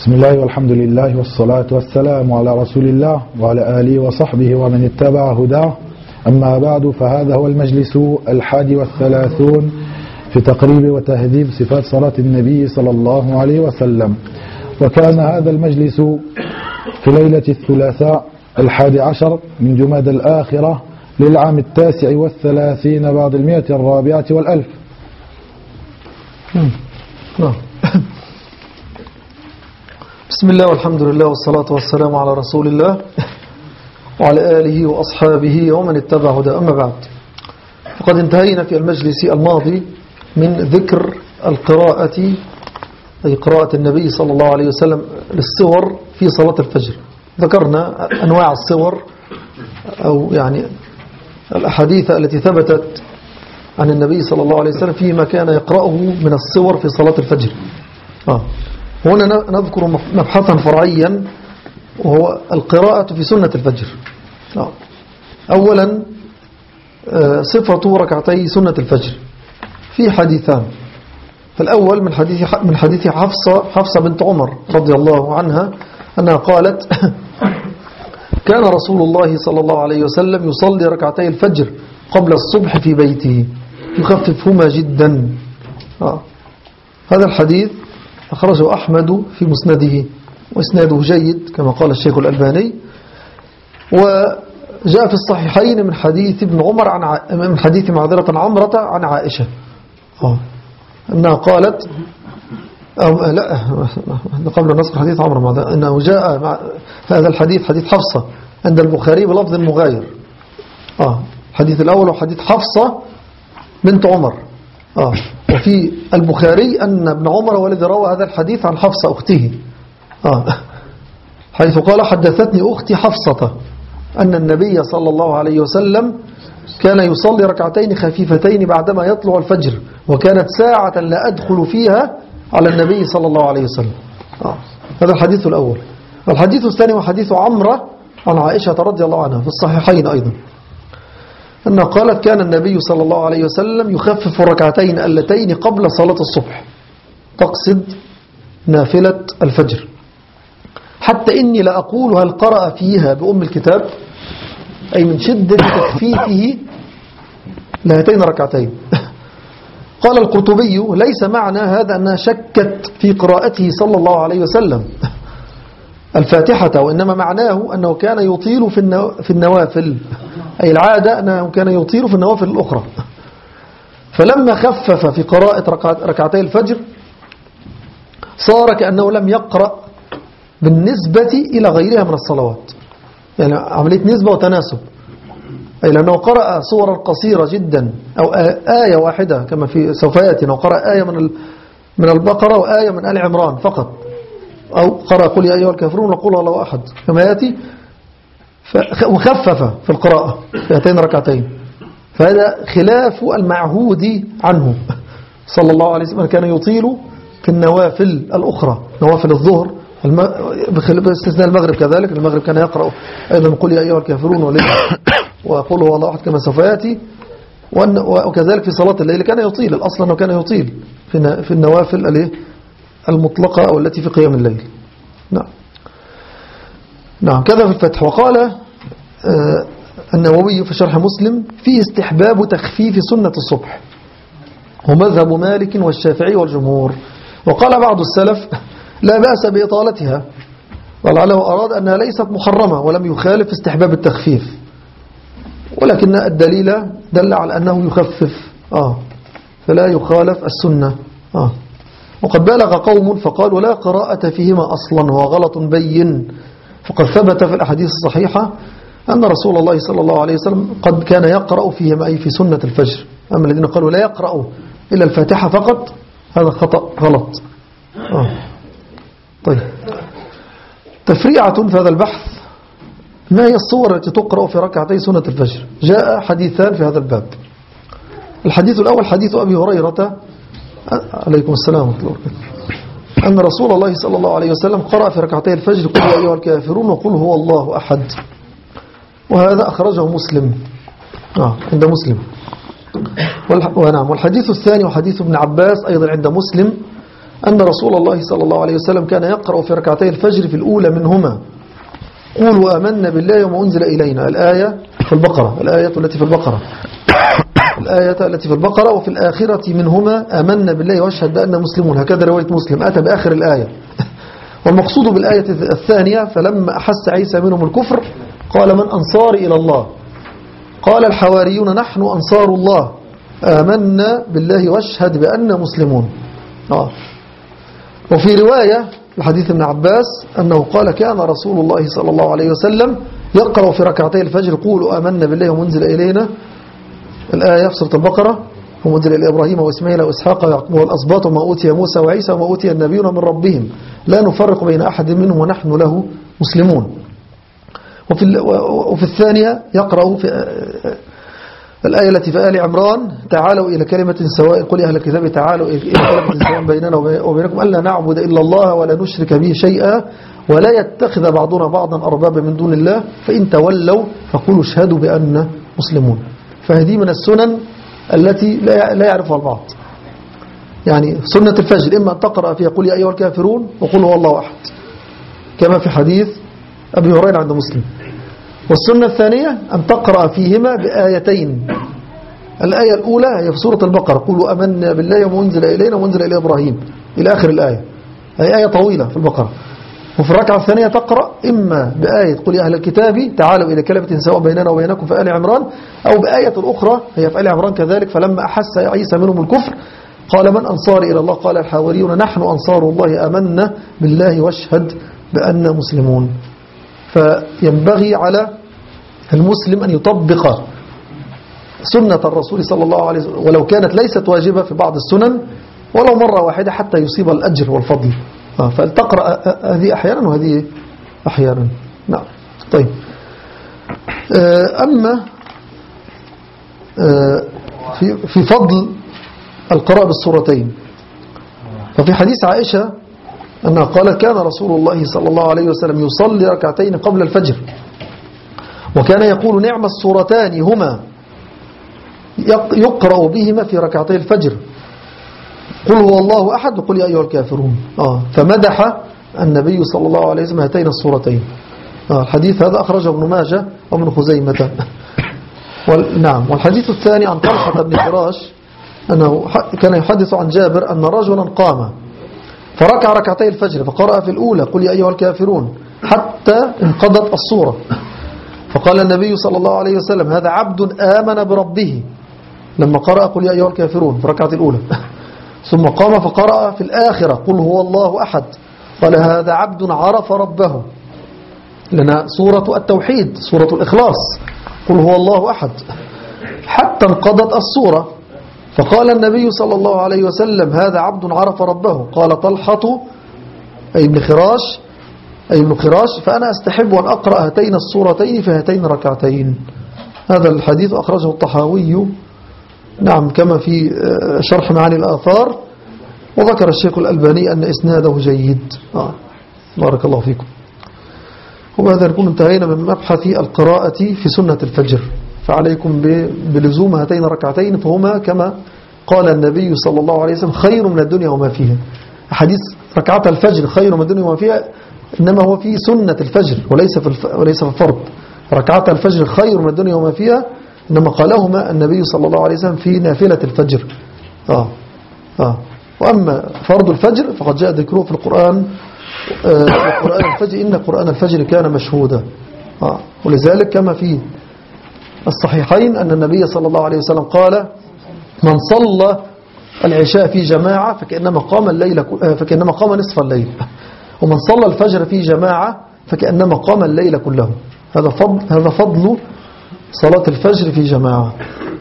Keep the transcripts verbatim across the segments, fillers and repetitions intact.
بسم الله والحمد لله والصلاة والسلام على رسول الله وعلى آله وصحبه ومن اتبع هداه. أما بعد، فهذا هو المجلس الحادي والثلاثون في تقريب وتهذيب صفات صلاة النبي صلى الله عليه وسلم. وكان هذا المجلس في ليلة الثلاثاء الحادي عشر من جماد الآخرة للعام التاسع والثلاثين بعد المئة الرابعة والألف. بسم الله والحمد لله والصلاة والسلام على رسول الله وعلى آله وأصحابه ومن اتبع هداه. أما بعد، فقد انتهينا في المجلس الماضي من ذكر القراءة، أي قراءة النبي صلى الله عليه وسلم للسور في صلاة الفجر. ذكرنا أنواع السور أو يعني الأحاديث التي ثبتت عن النبي صلى الله عليه وسلم فيما كان يقرأه من السور في صلاة الفجر. آه. هنا نذكر مبحثا فرعيا، وهو القراءة في سنة الفجر. آه. أولا صفة ركعتي سنة الفجر في حديثان. فالأول من حديث من حديث حفصة حفصة بنت عمر رضي الله عنها أنها قالت: كان رسول الله صلى الله عليه وسلم يصلي ركعتي الفجر قبل الصبح في بيته يخففهما جدا. آه. هذا الحديث أخرجه أحمد في مسنده وإسناده جيد كما قال الشيخ الألباني. وجاء في الصحيحين من حديث ابن عمر عن ع... من حديث معذرة عمرة عن عائشة آه. أنها قالت أو لا قبل نسخ حديث عمرة أنه جاء مع هذا الحديث حديث حفصة عند البخاري بلفظ مغاير. آه. الحديث الأول هو حديث حفصة بنت عمر. آه. وفي البخاري أن ابن عمر والذي روى هذا الحديث عن حفصة أخته، آه. حيث قال: حدثتني أختي حفصة أن النبي صلى الله عليه وسلم كان يصلي ركعتين خفيفتين بعدما يطلع الفجر، وكانت ساعة لا أدخل فيها على النبي صلى الله عليه وسلم. آه. هذا الحديث الأول. الحديث الثاني وحديث عمرة عن عائشة رضي الله عنها في الصحيحين أيضا، أنها قالت: كان النبي صلى الله عليه وسلم يخفف الركعتين اللتين قبل صلاة الصبح، تقصد نافلة الفجر، حتى إني لأقول هل قرأ فيها بأم الكتاب، أي من شدة تخفيفه لهاتين الركعتين. قال القرطبي: ليس معنى هذا أنها شكت في قراءته صلى الله عليه وسلم الفاتحة، وإنما معناه أنه كان يطيل في النوافل، أي العادة أنه كان يطيل في النوافل الأخرى. فلما خفف في قراءة ركعتي الفجر صار كأنه لم يقرأ بالنسبة إلى غيرها من الصلوات، يعني عملية نسبة وتناسب، أي لأنه قرأ صورا قصيرة جدا أو آية واحدة كما في سوف يأتي، أو قرأ آية من من البقرة وآية من آل عمران فقط، أو قرأ قل يا أيها الكافرون وقل الله أحد كما يأتي، وخفف في القراءة في هاتين ركعتين. فهذا خلاف المعهود عنه صلى الله عليه وسلم، كان يطيل في النوافل الأخرى، نوافل الظهر باستثناء المغرب كذلك. المغرب كان يقرأ أيضا قل يا أيها الكافرون وقل هو الله أحد كما سوف يأتي. وكذلك في صلاة الليل كان يطيل، الأصل أنه كان يطيل في النوافل المطلقة أو التي في قيام الليل. نعم نعم كذا في الفتح. وقال آه النووي في شرح مسلم: فيه استحباب تخفيف سنة الصبح، ومذهب مالك والشافعي والجمهور. وقال بعض السلف: لا بأس بإطالتها، ولعله أراد أنها ليست محرمة ولم يخالف استحباب التخفيف، ولكن الدليل دل على أنه يخفف آه فلا يخالف السنة. آه وقد بالغ قوم فقالوا: لا قراءة فيهما أصلا، وهو غلط بين، فقد ثبت في الأحاديث الصحيحة أن رسول الله صلى الله عليه وسلم قد كان يقرأ فيهما، أي في سنة الفجر. أما الذين قالوا لا يقرأ إلا الفاتحة فقط، هذا خطأ غلط. آه. طيب، تفريعة في هذا البحث: ما هي الصور التي تقرأ في ركعتي سنة الفجر؟ جاء حديثان في هذا الباب. الحديث الأول حديث أبي هريرة عليكم السلام ورحمة الله وبركاته، أن رسول الله صلى الله عليه وسلم قرأ في ركعتي الفجر قل يا أيها الكافرون وقل هو الله أحد. وهذا أخرجه مسلم آه عند مسلم. ونعم. والحديث الثاني وحديث ابن عباس أيضا عند مسلم، أن رسول الله صلى الله عليه وسلم كان يقرأ في ركعتي الفجر في الأولى منهما قولوا آمنا بالله وما أنزل إلينا، الآية في البقرة، الآية التي في البقرة الآية التي في البقرة، وفي الآخرة منهما آمنا بالله واشهد بأننا مسلمون، هكذا رواية مسلم أتى بآخر الآية. والمقصود بالآية الثانية فلما أحس عيسى منهم الكفر قال من أنصار إلى الله؟ قال الحواريون نحن أنصار الله آمنا بالله واشهد بأننا مسلمون. آه. وفي رواية لحديث ابن عباس أنه قال كان رسول الله صلى الله عليه وسلم يقرأ في ركعتي الفجر قولوا آمنا بالله ومنزل إلينا، الآية في سورة البقرة، ومنزل إلى إبراهيم وإسماعيل وإسحاق ويعقوب والأسباط وما أوتي موسى وعيسى وما أوتي النبيون من ربهم لا نفرق بين أحد منهم ونحن له مسلمون. وفي, وفي الثانية يقرأ في الآية التي في آل عمران تعالوا إلى كلمة سواء، قل يا أهل الكتاب تعالوا إلى كلمة سواء بيننا وبينكم ألا نعبد إلا الله ولا نشرك به شيئا ولا يتخذ بعضنا بعضا أربابا من دون الله فإن تولوا فقولوا اشهدوا بأننا مسلمون. فهذه من السنن التي لا يعرفها البعض. يعني سنة الفجر إما أن تقرأ فيها قل يا أيها الكافرون وقل هو الله أحد كما في حديث أبي هريرة عند مسلم. والسنة الثانية أن تقرأ فيهما بآيتين، الآية الأولى هي في سورة البقرة قولوا أمنا بالله ومنزل إلينا ومنزل إلى إبراهيم إلى آخر الآية، هي آية طويلة في البقرة. وفي الركعة الثانية تقرأ إما بآية قل يا أهل الكتاب تعالوا إلى كلمة سواء بيننا وبينكم في آل عمران، أو بآية الأخرى هي في آل عمران كذلك فلما أحس عيسى منهم الكفر قال من أنصار إلى الله؟ قال الحواريون نحن أنصار الله آمنا بالله واشهد بأننا مسلمون. فينبغي على المسلم أن يطبق سنة الرسول صلى الله عليه وسلم ولو كانت ليست واجبة في بعض السنن ولو مرة واحدة حتى يصيب الأجر والفضل. فلتقرأ هذه أحيانا وهذه أحيانا. نعم. طيب. أما في في فضل القراءة بالسورتين ففي حديث عائشة أنها قالت كان رسول الله صلى الله عليه وسلم يصلي ركعتين قبل الفجر وكان يقول نعم السورتان هما يقرأ بهما في ركعتي الفجر قل هو الله أحد وقل يا أيها الكافرون. آه فمدح النبي صلى الله عليه وسلم هاتين السورتين. آه الحديث هذا أخرجه ابن ماجه وابن خزيمة. نعم. والحديث الثاني عن طلحة بن فراش أنه كان يحدث عن جابر أن رجلا قام فركع ركعتي الفجر فقرأ في الأولى قل يا أيها الكافرون حتى انقضت الصورة فقال النبي صلى الله عليه وسلم هذا عبد آمن بربه لما قرأ قل يا أيها الكافرون في الركعة الأولى ثم قام فقرأ في الآخرة قل هو الله أحد قال هذا عبد عرف ربه لنا سورة التوحيد سورة الإخلاص قل هو الله أحد حتى انقضت الصورة فقال النبي صلى الله عليه وسلم هذا عبد عرف ربه قال طلحة أي ابن خراش أي ابن خراش فأنا أستحب أن أقرأ هاتين الصورتين في هاتين ركعتين. هذا الحديث أخرجه الطحاوي نعم كما في شرح معاني الآثار وذكر الشيخ الألباني أن إسناده جيد. آه. بارك الله فيكم. وبهذا نكون انتهينا من مبحث القراءة في سنة الفجر فعليكم بلزوم هاتين الركعتين فهما كما قال النبي صلى الله عليه وسلم خير من الدنيا وما فيها. حديث ركعة الفجر خير من الدنيا وما فيها إنما هو في سنة الفجر وليس في الف... وليس في الفرض. ركعة الفجر خير من الدنيا وما فيها إنما قالهما النبي صلى الله عليه وسلم في نافلة الفجر. آه. آه. وأما فرض الفجر فقد جاء ذكره في القرآن آه القرآن الفجر إن قرآن الفجر كان مشهودا. آه. ولذلك كما في الصحيحين أن النبي صلى الله عليه وسلم قال من صلى العشاء في جماعة فكأنما قام الليل فكأنما قام نصف الليل ومن صلى الفجر في جماعة فكأنما قام الليل كله. هذا فضل هذا فضل صلاة الفجر في جماعة.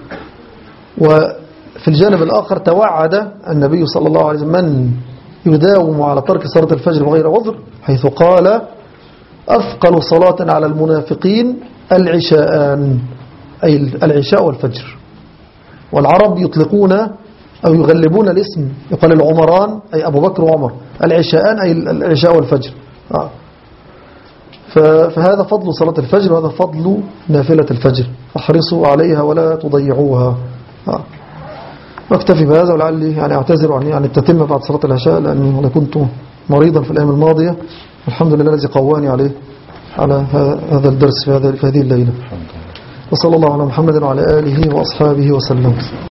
وفي الجانب الآخر توعد النبي صلى الله عليه وسلم من يداوم على ترك صلاة الفجر بغير عذر حيث قال أثقل صلاة على المنافقين العشاءان أي العشاء والفجر. والعرب يطلقون أو يغلبون الاسم يقال العمران أي أبو بكر وعمر العشاءان أي العشاء والفجر. آه. فهذا فضل صلاة الفجر وهذا فضل نافلة الفجر فاحرصوا عليها ولا تضيعوها. آه. واكتفي بهذا، ولعلي يعني اعتذر عن يعني التتمة بعد صلاة العشاء، لأني أنا كنت مريضا في الأيام الماضية. الحمد لله الذي قواني عليه على هذا الدرس في هذه الليلة. وصلى الله على محمد وعلى آله وأصحابه وسلم.